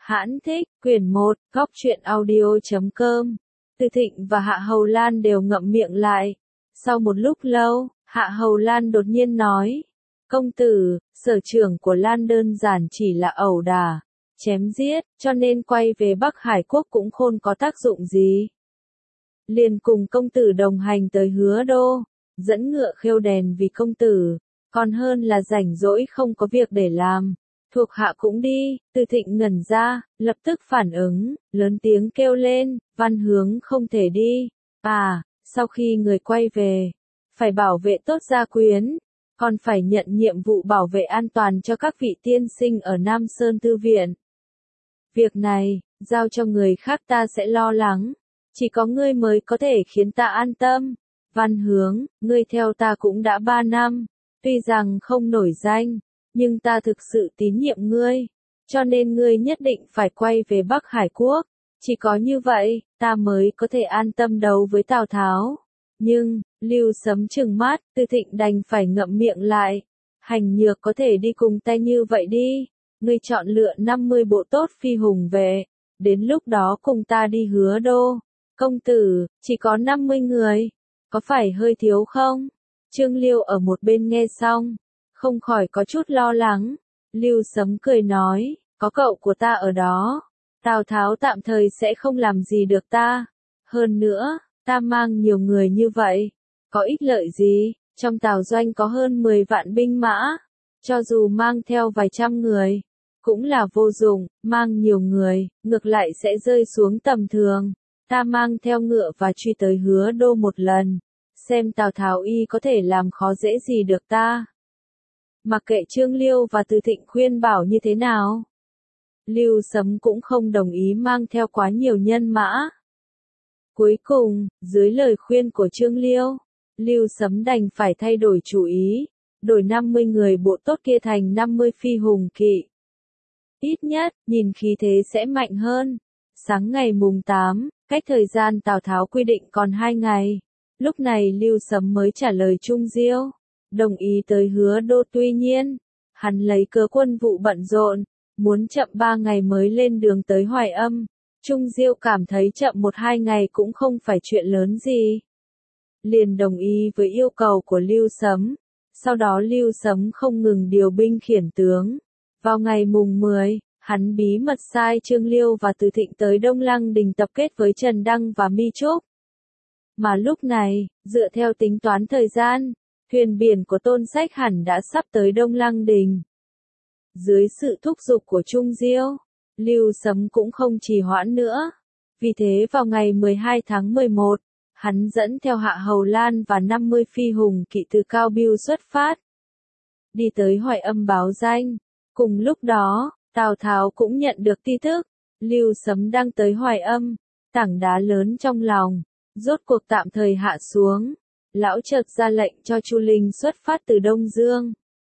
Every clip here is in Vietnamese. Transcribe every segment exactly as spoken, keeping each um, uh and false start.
Hãn thích, quyển một, góc truyện audio.com. Từ Thịnh và Hạ Hầu Lan đều ngậm miệng lại. Sau một lúc lâu, Hạ Hầu Lan đột nhiên nói. Công tử, sở trường của Lan đơn giản chỉ là ẩu đả, chém giết, cho nên quay về Bắc Hải Quốc cũng khôn có tác dụng gì. Liền cùng công tử đồng hành tới Hứa Đô, dẫn ngựa khêu đèn vì công tử, còn hơn là rảnh rỗi không có việc để làm. Thuộc hạ cũng đi. Từ Thịnh ngẩn ra, lập tức phản ứng, lớn tiếng kêu lên, Văn Hướng không thể đi. À, sau khi người quay về, phải bảo vệ tốt gia quyến, còn phải nhận nhiệm vụ bảo vệ an toàn cho các vị tiên sinh ở Nam Sơn Thư Viện. Việc này, giao cho người khác ta sẽ lo lắng, chỉ có ngươi mới có thể khiến ta an tâm. Văn Hướng, ngươi theo ta cũng đã ba năm, tuy rằng không nổi danh, nhưng ta thực sự tín nhiệm ngươi, cho nên ngươi nhất định phải quay về Bắc Hải Quốc. Chỉ có như vậy, ta mới có thể an tâm đấu với Tào Tháo. Nhưng, Lưu Sấm trừng mắt, Từ Thịnh đành phải ngậm miệng lại. Hành Nhược có thể đi cùng ta như vậy đi. Ngươi chọn lựa năm mươi bộ tốt phi hùng về. Đến lúc đó cùng ta đi Hứa Đô. Công tử, chỉ có năm mươi người. Có phải hơi thiếu không? Trương Liêu ở một bên nghe xong, không khỏi có chút lo lắng. Lưu Sấm cười nói, có cậu của ta ở đó, Tào Tháo tạm thời sẽ không làm gì được ta. Hơn nữa, ta mang nhiều người như vậy, có ích lợi gì? Trong Tào doanh có hơn mười vạn binh mã, cho dù mang theo vài trăm người, cũng là vô dụng. Mang nhiều người, ngược lại sẽ rơi xuống tầm thường. Ta mang theo ngựa và truy tới Hứa Đô một lần, xem Tào Tháo y có thể làm khó dễ gì được ta. Mặc kệ Trương Liêu và Từ Thịnh khuyên bảo như thế nào, Lưu Sấm cũng không đồng ý mang theo quá nhiều nhân mã. Cuối cùng, dưới lời khuyên của Trương Liêu, Lưu Sấm đành phải thay đổi chủ ý, đổi năm mươi người bộ tốt kia thành năm mươi phi hùng kỵ. Ít nhất, nhìn khí thế sẽ mạnh hơn. Sáng ngày mùng tám, cách thời gian Tào Tháo quy định còn hai ngày. Lúc này Lưu Sấm mới trả lời Trung Diêu, đồng ý tới Hứa Đô. Tuy nhiên, hắn lấy cớ quân vụ bận rộn, muốn chậm ba ngày mới lên đường tới Hoài Âm. Trung Diêu cảm thấy chậm một hai ngày cũng không phải chuyện lớn gì, liền đồng ý với yêu cầu của Lưu Sấm. Sau đó Lưu Sấm không ngừng điều binh khiển tướng. Vào ngày mùng mười, hắn bí mật sai Trương Liêu và Từ Thịnh tới Đông Lăng Đình tập kết với Trần Đăng và Mi Trúc. Mà lúc này, dựa theo tính toán thời gian, thuyền biển của Tôn Sách hẳn đã sắp tới Đông Lăng Đình. Dưới sự thúc giục của Trung Diêu, Lưu Sấm cũng không trì hoãn nữa. Vì thế vào ngày mười hai tháng mười một, hắn dẫn theo Hạ Hầu Lan và năm mươi phi hùng kỵ từ Cao Biêu xuất phát, đi tới Hoài Âm báo danh. Cùng lúc đó, Tào Tháo cũng nhận được tin tức, Lưu Sấm đang tới Hoài Âm. Tảng đá lớn trong lòng, rốt cuộc tạm thời hạ xuống. Lão chợt ra lệnh cho Chu Linh xuất phát từ Đông Dương,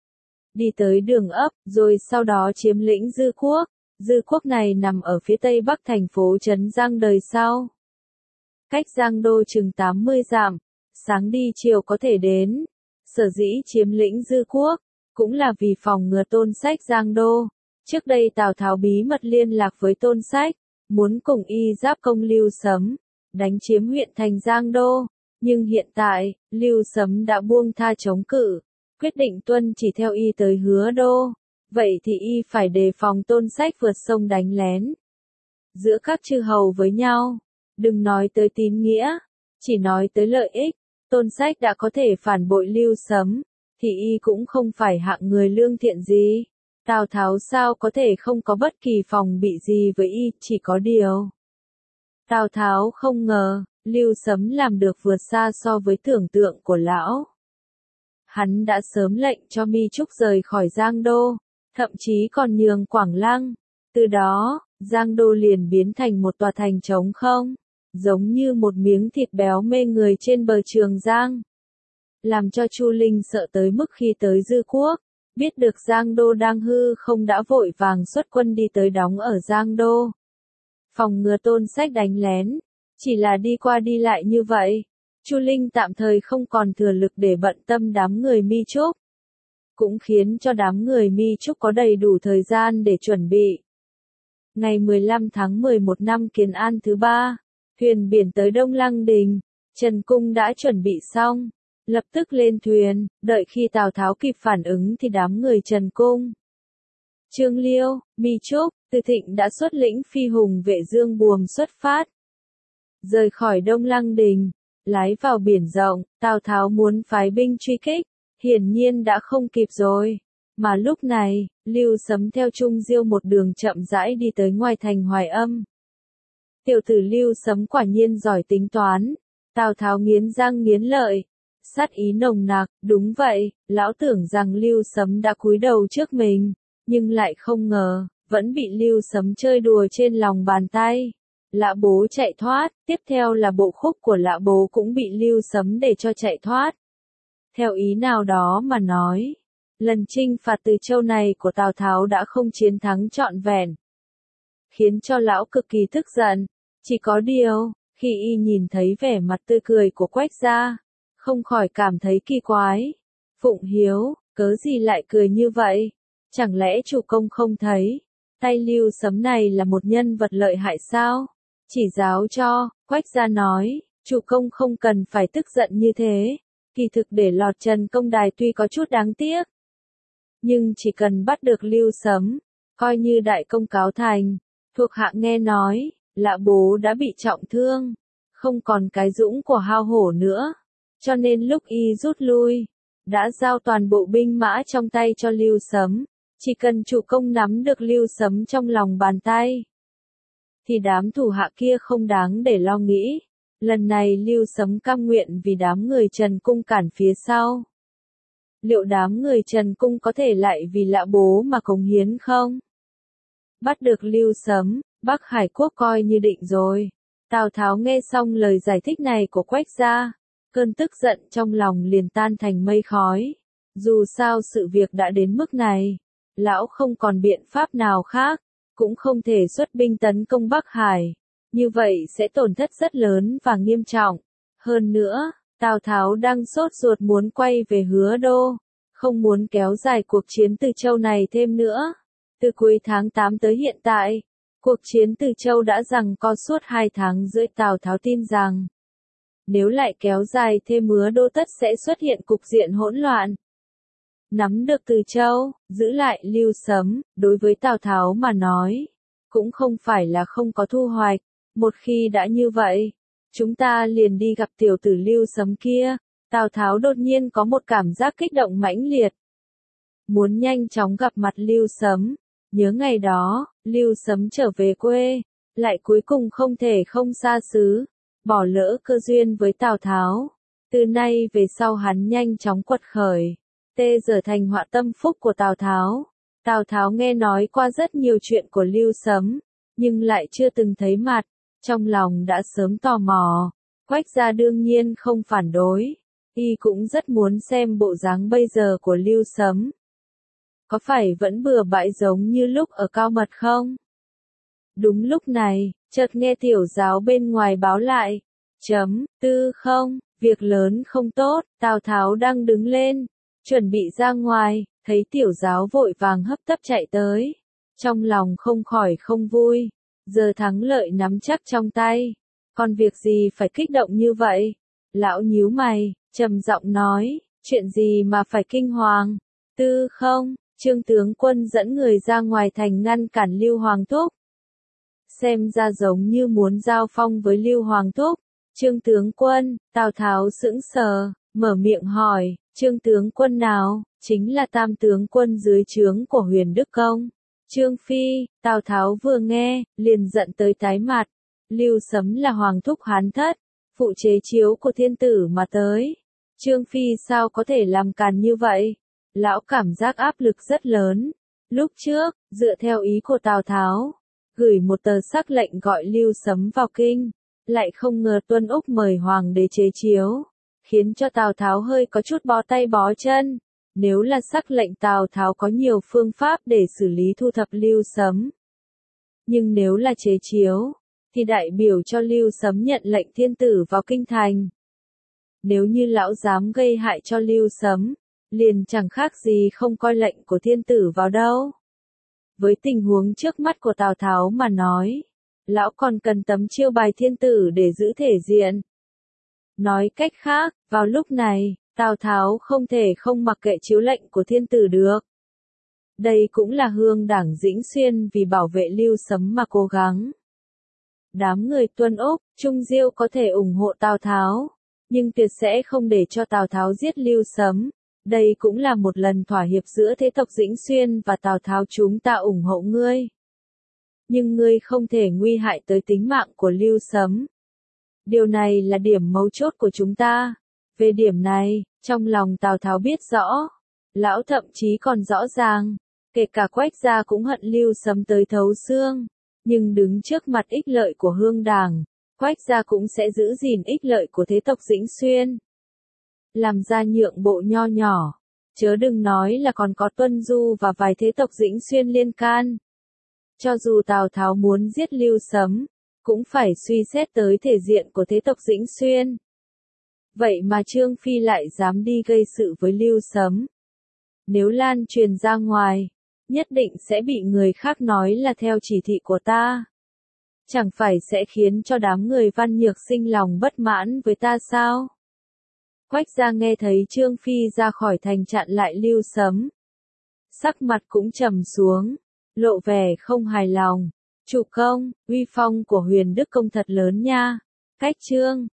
đi tới Đường Ấp, rồi sau đó chiếm lĩnh Dư Quốc. Dư Quốc này nằm ở phía tây bắc thành phố Trấn Giang đời sau, cách Giang Đô chừng tám mươi dặm, sáng đi chiều có thể đến. Sở dĩ chiếm lĩnh Dư Quốc, cũng là vì phòng ngừa Tôn Sách Giang Đô. Trước đây Tào Tháo bí mật liên lạc với Tôn Sách, muốn cùng y giáp công Lưu Sấm, đánh chiếm huyện thành Giang Đô. Nhưng hiện tại, Lưu Sấm đã buông tha chống cự, quyết định tuân chỉ theo y tới Hứa Đô. Vậy thì y phải đề phòng Tôn Sách vượt sông đánh lén. Giữa các chư hầu với nhau, đừng nói tới tín nghĩa, chỉ nói tới lợi ích. Tôn Sách đã có thể phản bội Lưu Sấm, thì y cũng không phải hạng người lương thiện gì. Tào Tháo sao có thể không có bất kỳ phòng bị gì với y, chỉ có điều. Tào Tháo không ngờ, Lưu Sấm làm được vượt xa so với tưởng tượng của lão. Hắn đã sớm lệnh cho Mi Trúc rời khỏi Giang Đô, thậm chí còn nhường Quảng Lăng. Từ đó, Giang Đô liền biến thành một tòa thành trống không, giống như một miếng thịt béo mê người trên bờ Trường Giang. Làm cho Chu Linh sợ tới mức khi tới Dư Quốc, biết được Giang Đô đang hư không đã vội vàng xuất quân đi tới đóng ở Giang Đô, phòng ngừa Tôn Sách đánh lén. Chỉ là đi qua đi lại như vậy, Chu Linh tạm thời không còn thừa lực để bận tâm đám người Mi Trúc, cũng khiến cho đám người Mi Trúc có đầy đủ thời gian để chuẩn bị. Ngày mười lăm tháng mười một năm Kiến An thứ ba, thuyền biển tới Đông Lăng Đình, Trần Cung đã chuẩn bị xong, lập tức lên thuyền, đợi khi Tào Tháo kịp phản ứng thì đám người Trần Cung, Trương Liêu, Mi Trúc, Từ Thịnh đã xuất lĩnh phi hùng vệ Dương Buồm xuất phát. Rời khỏi Đông Lăng Đình, lái vào biển rộng, Tào Tháo muốn phái binh truy kích, hiển nhiên đã không kịp rồi. Mà lúc này, Lưu Sấm theo Trung Diêu một đường chậm rãi đi tới ngoài thành Hoài Âm. Tiểu tử Lưu Sấm quả nhiên giỏi tính toán, Tào Tháo nghiến răng nghiến lợi, sát ý nồng nặc, đúng vậy, lão tưởng rằng Lưu Sấm đã cúi đầu trước mình, nhưng lại không ngờ, vẫn bị Lưu Sấm chơi đùa trên lòng bàn tay. Lã Bố chạy thoát, tiếp theo là bộ khúc của Lã Bố cũng bị Lưu Sấm để cho chạy thoát. Theo ý nào đó mà nói, lần chinh phạt Từ Châu này của Tào Tháo đã không chiến thắng trọn vẹn, khiến cho lão cực kỳ tức giận. Chỉ có điều, khi y nhìn thấy vẻ mặt tươi cười của Quách gia, không khỏi cảm thấy kỳ quái. Phụng Hiếu, cớ gì lại cười như vậy? Chẳng lẽ chủ công không thấy, tay Lưu Sấm này là một nhân vật lợi hại sao? Chỉ giáo cho, Quách gia nói, chủ công không cần phải tức giận như thế. Kỳ thực để lọt Trần Công Đài tuy có chút đáng tiếc, nhưng chỉ cần bắt được Lưu Sấm, coi như đại công cáo thành. Thuộc hạ nghe nói, Lã Bố đã bị trọng thương, không còn cái dũng của hao hổ nữa, cho nên lúc y rút lui, đã giao toàn bộ binh mã trong tay cho Lưu Sấm. Chỉ cần chủ công nắm được Lưu Sấm trong lòng bàn tay, thì đám thủ hạ kia không đáng để lo nghĩ. Lần này Lưu Sấm cam nguyện vì đám người Trần Cung cản phía sau. Liệu đám người Trần Cung có thể lại vì Lã Bố mà cống hiến không? Bắt được Lưu Sấm, Bắc Hải quốc coi như định rồi. Tào Tháo nghe xong lời giải thích này của Quách gia, cơn tức giận trong lòng liền tan thành mây khói. Dù sao sự việc đã đến mức này, lão không còn biện pháp nào khác, cũng không thể xuất binh tấn công Bắc Hải. Như vậy sẽ tổn thất rất lớn và nghiêm trọng. Hơn nữa, Tào Tháo đang sốt ruột muốn quay về Hứa Đô, không muốn kéo dài cuộc chiến Từ Châu này thêm nữa. Từ cuối tháng tám tới hiện tại, cuộc chiến Từ Châu đã giằng co suốt hai tháng rưỡi. Tào Tháo tin rằng, nếu lại kéo dài thêm Hứa Đô tất sẽ xuất hiện cục diện hỗn loạn. Nắm được Từ Châu, giữ lại Lưu Sấm, đối với Tào Tháo mà nói, cũng không phải là không có thu hoạch. Một khi đã như vậy, chúng ta liền đi gặp tiểu tử Lưu Sấm kia. Tào Tháo đột nhiên có một cảm giác kích động mãnh liệt, muốn nhanh chóng gặp mặt Lưu Sấm. Nhớ ngày đó, Lưu Sấm trở về quê, lại cuối cùng không thể không xa xứ, bỏ lỡ cơ duyên với Tào Tháo. Từ nay về sau hắn nhanh chóng quật khởi, tê trở thành họa tâm phúc của Tào Tháo. Tào Tháo nghe nói qua rất nhiều chuyện của Lưu Sấm, nhưng lại chưa từng thấy mặt, trong lòng đã sớm tò mò. Quách gia đương nhiên không phản đối, y cũng rất muốn xem bộ dáng bây giờ của Lưu Sấm. Có phải vẫn bừa bãi giống như lúc ở Cao Mật không? Đúng lúc này, chợt nghe tiểu giáo bên ngoài báo lại. Chấm, tư không, việc lớn không tốt. Tào Tháo đang đứng lên, chuẩn bị ra ngoài, thấy tiểu giáo vội vàng hấp tấp chạy tới. Trong lòng không khỏi không vui, giờ thắng lợi nắm chắc trong tay. Còn việc gì phải kích động như vậy? Lão nhíu mày, trầm giọng nói, chuyện gì mà phải kinh hoàng? Tư không, Trương tướng quân dẫn người ra ngoài thành ngăn cản Lưu Hoàng Thúc. Xem ra giống như muốn giao phong với Lưu Hoàng Thúc. Trương tướng quân, Tào Tháo sững sờ, mở miệng hỏi, Trương tướng quân nào? Chính là tam tướng quân dưới trướng của Huyền Đức Công, Trương Phi. Tào Tháo vừa nghe, liền giận tới tái mặt. Lưu Sấm là Hoàng Thúc hán thất, phụ chế chiếu của thiên tử mà tới. Trương Phi sao có thể làm càn như vậy? Lão cảm giác áp lực rất lớn. Lúc trước, dựa theo ý của Tào Tháo, gửi một tờ sắc lệnh gọi Lưu Sấm vào kinh, lại không ngờ Tuân Úc mời hoàng đế chế chiếu, khiến cho Tào Tháo hơi có chút bó tay bó chân. Nếu là sắc lệnh, Tào Tháo có nhiều phương pháp để xử lý thu thập Lưu Sấm. Nhưng nếu là chế chiếu, thì đại biểu cho Lưu Sấm nhận lệnh thiên tử vào kinh thành. Nếu như lão dám gây hại cho Lưu Sấm, liền chẳng khác gì không coi lệnh của thiên tử vào đâu. Với tình huống trước mắt của Tào Tháo mà nói, lão còn cần tấm chiêu bài thiên tử để giữ thể diện. Nói cách khác, vào lúc này, Tào Tháo không thể không mặc kệ chiếu lệnh của thiên tử được. Đây cũng là hương đảng Dĩnh Xuyên vì bảo vệ Lưu Sấm mà cố gắng. Đám người Tuân Úc, Trung Diêu có thể ủng hộ Tào Tháo, nhưng tuyệt sẽ không để cho Tào Tháo giết Lưu Sấm. Đây cũng là một lần thỏa hiệp giữa thế tộc Dĩnh Xuyên và Tào Tháo, chúng ta ủng hộ ngươi. Nhưng ngươi không thể nguy hại tới tính mạng của Lưu Sấm. Điều này là điểm mấu chốt của chúng ta. Về điểm này, trong lòng Tào Tháo biết rõ. Lão thậm chí còn rõ ràng, kể cả Quách gia cũng hận Lưu Sấm tới thấu xương. Nhưng đứng trước mặt ích lợi của hương đảng, Quách gia cũng sẽ giữ gìn ích lợi của thế tộc Dĩnh Xuyên. Làm ra nhượng bộ nho nhỏ, chớ đừng nói là còn có Tuân Du và vài thế tộc Dĩnh Xuyên liên can. Cho dù Tào Tháo muốn giết Lưu Sấm, cũng phải suy xét tới thể diện của thế tộc Dĩnh Xuyên. Vậy mà Trương Phi lại dám đi gây sự với Lưu Sấm. Nếu lan truyền ra ngoài, nhất định sẽ bị người khác nói là theo chỉ thị của ta. Chẳng phải sẽ khiến cho đám người Văn Nhược sinh lòng bất mãn với ta sao? Quách gia nghe thấy Trương Phi ra khỏi thành chặn lại Lưu Sấm. Sắc mặt cũng trầm xuống, lộ vẻ không hài lòng. Chủ công, uy phong của Huyền Đức Công thật lớn nha. Cách Trương